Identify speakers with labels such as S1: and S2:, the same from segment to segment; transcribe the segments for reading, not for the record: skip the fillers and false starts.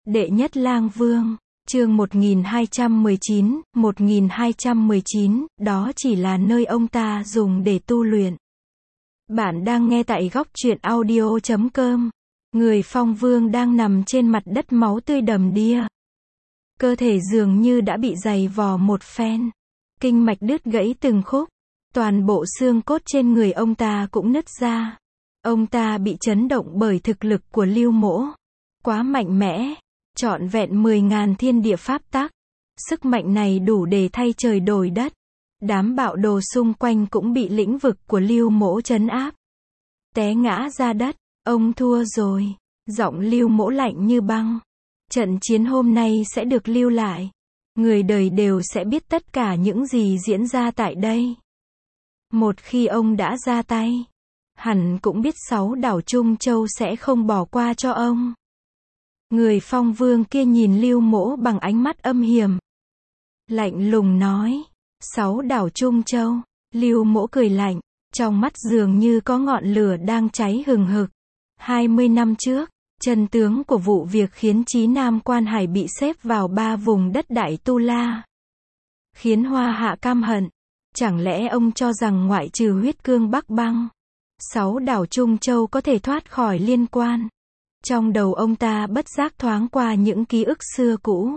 S1: Đệ nhất lang vương, chương 1219, đó chỉ là nơi ông ta dùng để tu luyện. Bạn đang nghe tại góc truyện audio.com. Người Phong Vương đang nằm trên mặt đất máu tươi đầm đìa. Cơ thể dường như đã bị giày vò một phen. Kinh mạch đứt gãy từng khúc. Toàn bộ xương cốt trên người ông ta cũng nứt ra. Ông ta bị chấn động bởi thực lực của Lưu Mỗ. Quá mạnh mẽ. Trọn vẹn 10.000 thiên địa pháp tắc. Sức mạnh này đủ để thay trời đổi đất. Đám bạo đồ xung quanh cũng bị lĩnh vực của Lưu Mỗ trấn áp. Té ngã ra đất. Ông thua rồi. Giọng Lưu Mỗ lạnh như băng. Trận chiến hôm nay sẽ được lưu lại. Người đời đều sẽ biết tất cả những gì diễn ra tại đây. Một khi ông đã ra tay, hẳn cũng biết 6 đảo Trung Châu sẽ không bỏ qua cho ông. Người Phong Vương kia nhìn Lưu Mỗ bằng ánh mắt âm hiểm. Lạnh lùng nói, 6 đảo Trung Châu. Lưu Mỗ cười lạnh, trong mắt dường như có ngọn lửa đang cháy hừng hực. 20 năm trước, chân tướng của vụ việc khiến Chí Nam Quan Hải bị xếp vào 3 vùng đất Đại Tu La. Khiến Hoa Hạ căm hận. Chẳng lẽ ông cho rằng ngoại trừ huyết cương Bắc Băng, 6 đảo Trung Châu có thể thoát khỏi liên quan? Trong đầu ông ta bất giác thoáng qua những ký ức xưa cũ.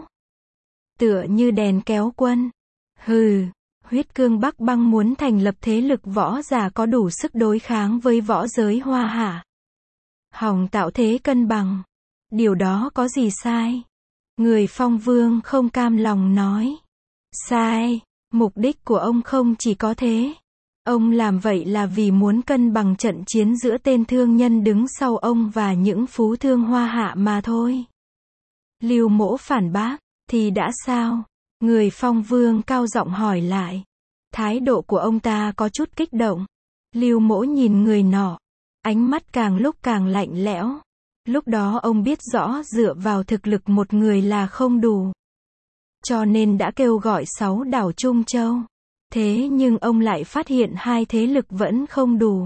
S1: Tựa như đèn kéo quân. Hừ, huyết cương Bắc Băng muốn thành lập thế lực võ giả có đủ sức đối kháng với võ giới Hoa Hạ. Hòng tạo thế cân bằng. Điều đó có gì sai? Người Phong Vương không cam lòng nói. Sai. Mục đích của ông không chỉ có thế. Ông làm vậy là vì muốn cân bằng trận chiến giữa tên thương nhân đứng sau ông và những phú thương Hoa Hạ mà thôi. Lưu Mỗ phản bác, thì đã sao? Người Phong Vương cao giọng hỏi lại. Thái độ của ông ta có chút kích động. Lưu Mỗ nhìn người nọ. Ánh mắt càng lúc càng lạnh lẽo. Lúc đó ông biết rõ dựa vào thực lực một người là không đủ. Cho nên đã kêu gọi 6 đảo Trung Châu. Thế nhưng ông lại phát hiện 2 thế lực vẫn không đủ.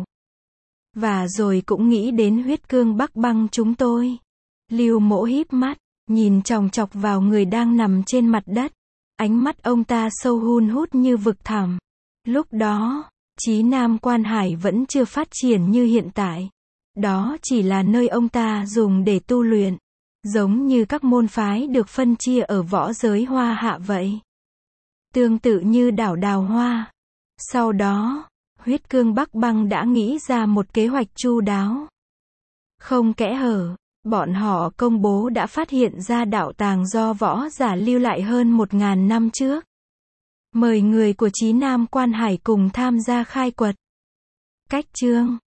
S1: Và rồi cũng nghĩ đến huyết cương Bắc Băng chúng tôi. Lưu Mỗ híp mắt, nhìn chòng chọc vào người đang nằm trên mặt đất. Ánh mắt ông ta sâu hun hút như vực thẳm. Lúc đó, Chí Nam Quan Hải vẫn chưa phát triển như hiện tại. Đó chỉ là nơi ông ta dùng để tu luyện. Giống như các môn phái được phân chia ở võ giới Hoa Hạ vậy. Tương tự như đảo Đào Hoa. Sau đó, huyết cương Bắc Băng đã nghĩ ra một kế hoạch chu đáo. Không kẽ hở, bọn họ công bố đã phát hiện ra đạo tàng do võ giả lưu lại hơn 1.000 năm trước. Mời người của Chí Nam Quan Hải cùng tham gia khai quật. Cách chương